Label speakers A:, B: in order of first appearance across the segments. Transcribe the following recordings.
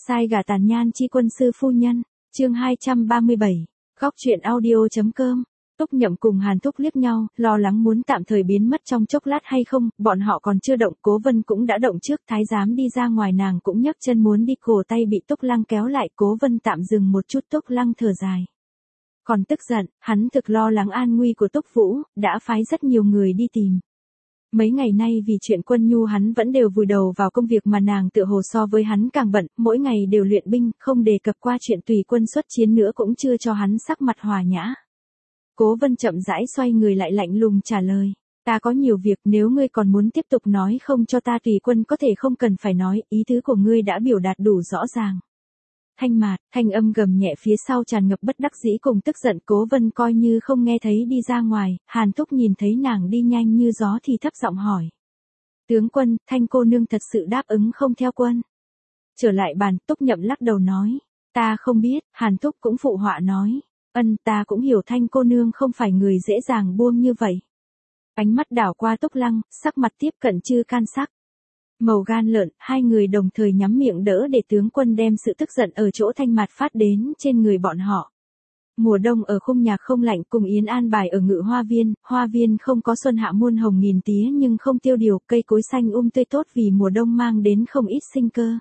A: Sai gà tàn nhan chi quân sư phu nhân, chương 237, góc truyện audio.com. Túc Nhậm cùng Hàn Thúc liếc nhau, lo lắng muốn tạm thời biến mất trong chốc lát hay không, bọn họ còn chưa động, Cố Vân cũng đã động trước, thái giám đi ra ngoài nàng cũng nhấc chân muốn đi, cổ tay bị Túc Lăng kéo lại, Cố Vân tạm dừng một chút, Túc Lăng thở dài. Còn tức giận, hắn thực lo lắng an nguy của Túc Vũ, đã phái rất nhiều người đi tìm. Mấy ngày nay vì chuyện Quân Nhu hắn vẫn đều vùi đầu vào công việc mà nàng tựa hồ so với hắn càng bận, mỗi ngày đều luyện binh, không đề cập qua chuyện tùy quân xuất chiến nữa cũng chưa cho hắn sắc mặt hòa nhã. Cố Vân chậm rãi xoay người lại lạnh lùng trả lời, ta có nhiều việc, nếu ngươi còn muốn tiếp tục nói không cho ta tùy quân có thể không cần phải nói, ý tứ của ngươi đã biểu đạt đủ rõ ràng. Thanh Mạt, thanh âm gầm nhẹ phía sau tràn ngập bất đắc dĩ cùng tức giận, Cố Vân coi như không nghe thấy đi ra ngoài, Hàn Thúc nhìn thấy nàng đi nhanh như gió thì thấp giọng hỏi. Tướng quân, Thanh cô nương thật sự đáp ứng không theo quân. Trở lại bàn, Túc Nhậm lắc đầu nói, ta không biết, Hàn Thúc cũng phụ họa nói, ta cũng hiểu Thanh cô nương không phải người dễ dàng buông như vậy. Ánh mắt đảo qua Túc Lăng, sắc mặt tiếp cận Chư Can sắc. Màu gan lợn, hai người đồng thời nhắm miệng đỡ để tướng quân đem sự tức giận ở chỗ Thanh Mạt phát đến trên người bọn họ. Mùa đông ở khung nhạc không lạnh, cùng Yến an bài ở Ngự Hoa viên không có xuân hạ muôn hồng nghìn tía nhưng không tiêu điều, cây cối xanh tươi tốt vì mùa đông mang đến không ít sinh cơ.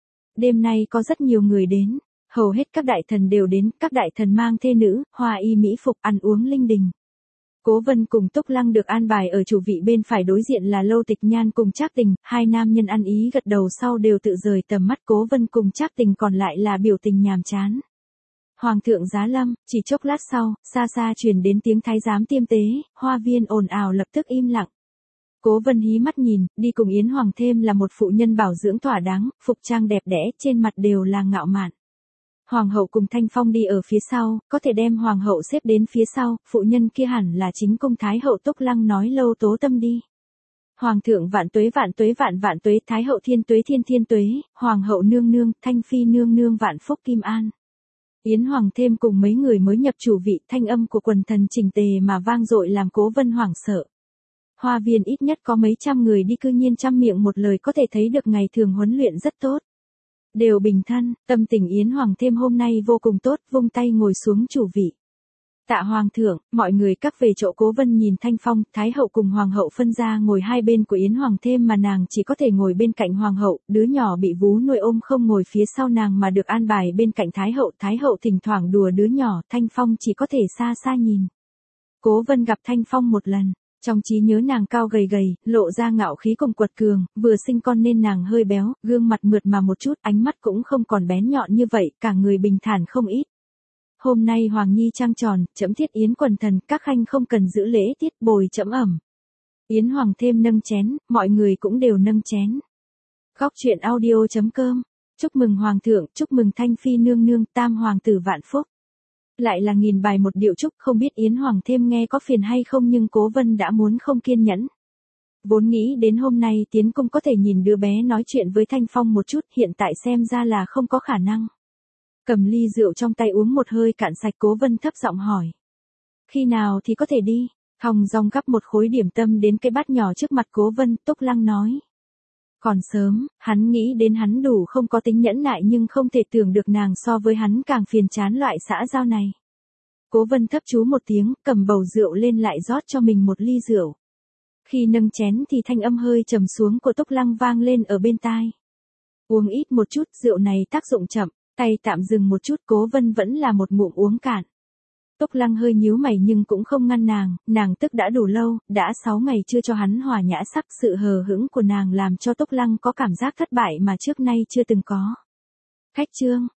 A: Đêm nay có rất nhiều người đến, hầu hết các đại thần đều đến, các đại thần mang thê nữ, hoa y mỹ phục, ăn uống linh đình. Cố Vân cùng Túc Lăng được an bài ở chủ vị bên phải, đối diện là Lâu Tịch Nhan cùng Trác Tình, hai nam nhân ăn ý gật đầu sau đều tự rời tầm mắt, Cố Vân cùng Trác Tình còn lại là biểu tình nhàm chán. Hoàng thượng giá lâm, chỉ chốc lát sau, xa xa truyền đến tiếng thái giám tiêm tế, hoa viên ồn ào lập tức im lặng. Cố Vân hí mắt nhìn, đi cùng Yến Hoàng thêm là một phụ nhân bảo dưỡng thỏa đáng, phục trang đẹp đẽ, trên mặt đều là ngạo mạn. Hoàng hậu cùng Thanh Phong đi ở phía sau, có thể đem Hoàng hậu xếp đến phía sau, phụ nhân kia hẳn là chính cung Thái hậu. Túc Lăng nói Lâu Tố Tâm đi. Hoàng thượng vạn tuế vạn tuế vạn vạn tuế, Thái hậu thiên tuế thiên thiên tuế, Hoàng hậu nương nương, Thanh phi nương nương vạn phúc kim an. Yến Hoàng thêm cùng mấy người mới nhập chủ vị, thanh âm của quần thần chỉnh tề mà vang dội làm Cố Vân hoảng sợ. Hoa viên ít nhất có mấy trăm người đi, cư nhiên trăm miệng một lời có thể thấy được ngày thường huấn luyện rất tốt. Đều bình thân, tâm tình Yến Hoàng thêm hôm nay vô cùng tốt, vung tay ngồi xuống chủ vị. Tạ Hoàng thượng, mọi người các về chỗ. Cố Vân nhìn Thanh Phong, Thái hậu cùng Hoàng hậu phân ra ngồi hai bên của Yến Hoàng thêm mà nàng chỉ có thể ngồi bên cạnh Hoàng hậu, đứa nhỏ bị vú nuôi ôm không ngồi phía sau nàng mà được an bài bên cạnh Thái hậu thỉnh thoảng đùa đứa nhỏ, Thanh Phong chỉ có thể xa xa nhìn. Cố Vân gặp Thanh Phong một lần. Trong trí nhớ nàng cao gầy gầy, lộ ra ngạo khí cùng quật cường, vừa sinh con nên nàng hơi béo, gương mặt mượt mà một chút, ánh mắt cũng không còn bén nhọn như vậy, cả người bình thản không ít. Hôm nay Hoàng Nhi trăng tròn, trẫm thiết yến quần thần, các khanh không cần giữ lễ tiết, bồi trẫm ẩm. Yến Hoàng thêm nâng chén, mọi người cũng đều nâng chén. Góc truyện audio.com. Chúc mừng Hoàng thượng, chúc mừng Thanh phi nương nương, tam hoàng tử vạn phúc. Lại là nghìn bài một điệu chúc, không biết Yến Hoàng thêm nghe có phiền hay không nhưng Cố Vân đã muốn không kiên nhẫn. Vốn nghĩ đến hôm nay tiến cung có thể nhìn đứa bé nói chuyện với Thanh Phong một chút, hiện tại xem ra là không có khả năng. Cầm ly rượu trong tay uống một hơi cạn sạch, Cố Vân thấp giọng hỏi. Khi nào thì có thể đi? Thong dong gắp một khối điểm tâm đến cái bát nhỏ trước mặt Cố Vân. Túc Lăng nói. Còn sớm, hắn nghĩ đến hắn đủ không có tính nhẫn nại nhưng không thể tưởng được nàng so với hắn càng phiền chán loại xã giao này. Cố Vân thấp chú một tiếng, cầm bầu rượu lên lại rót cho mình một ly rượu. Khi nâng chén thì thanh âm hơi trầm xuống của Túc Lăng vang lên ở bên tai. Uống ít một chút, rượu này tác dụng chậm, tay tạm dừng một chút, Cố Vân vẫn là một ngụm uống cạn. Túc Lăng hơi nhíu mày nhưng cũng không ngăn nàng tức đã đủ lâu, đã 6 ngày chưa cho hắn hòa nhã sắc, sự hờ hững của nàng làm cho Túc Lăng có cảm giác thất bại mà trước nay chưa từng có. Khách trương,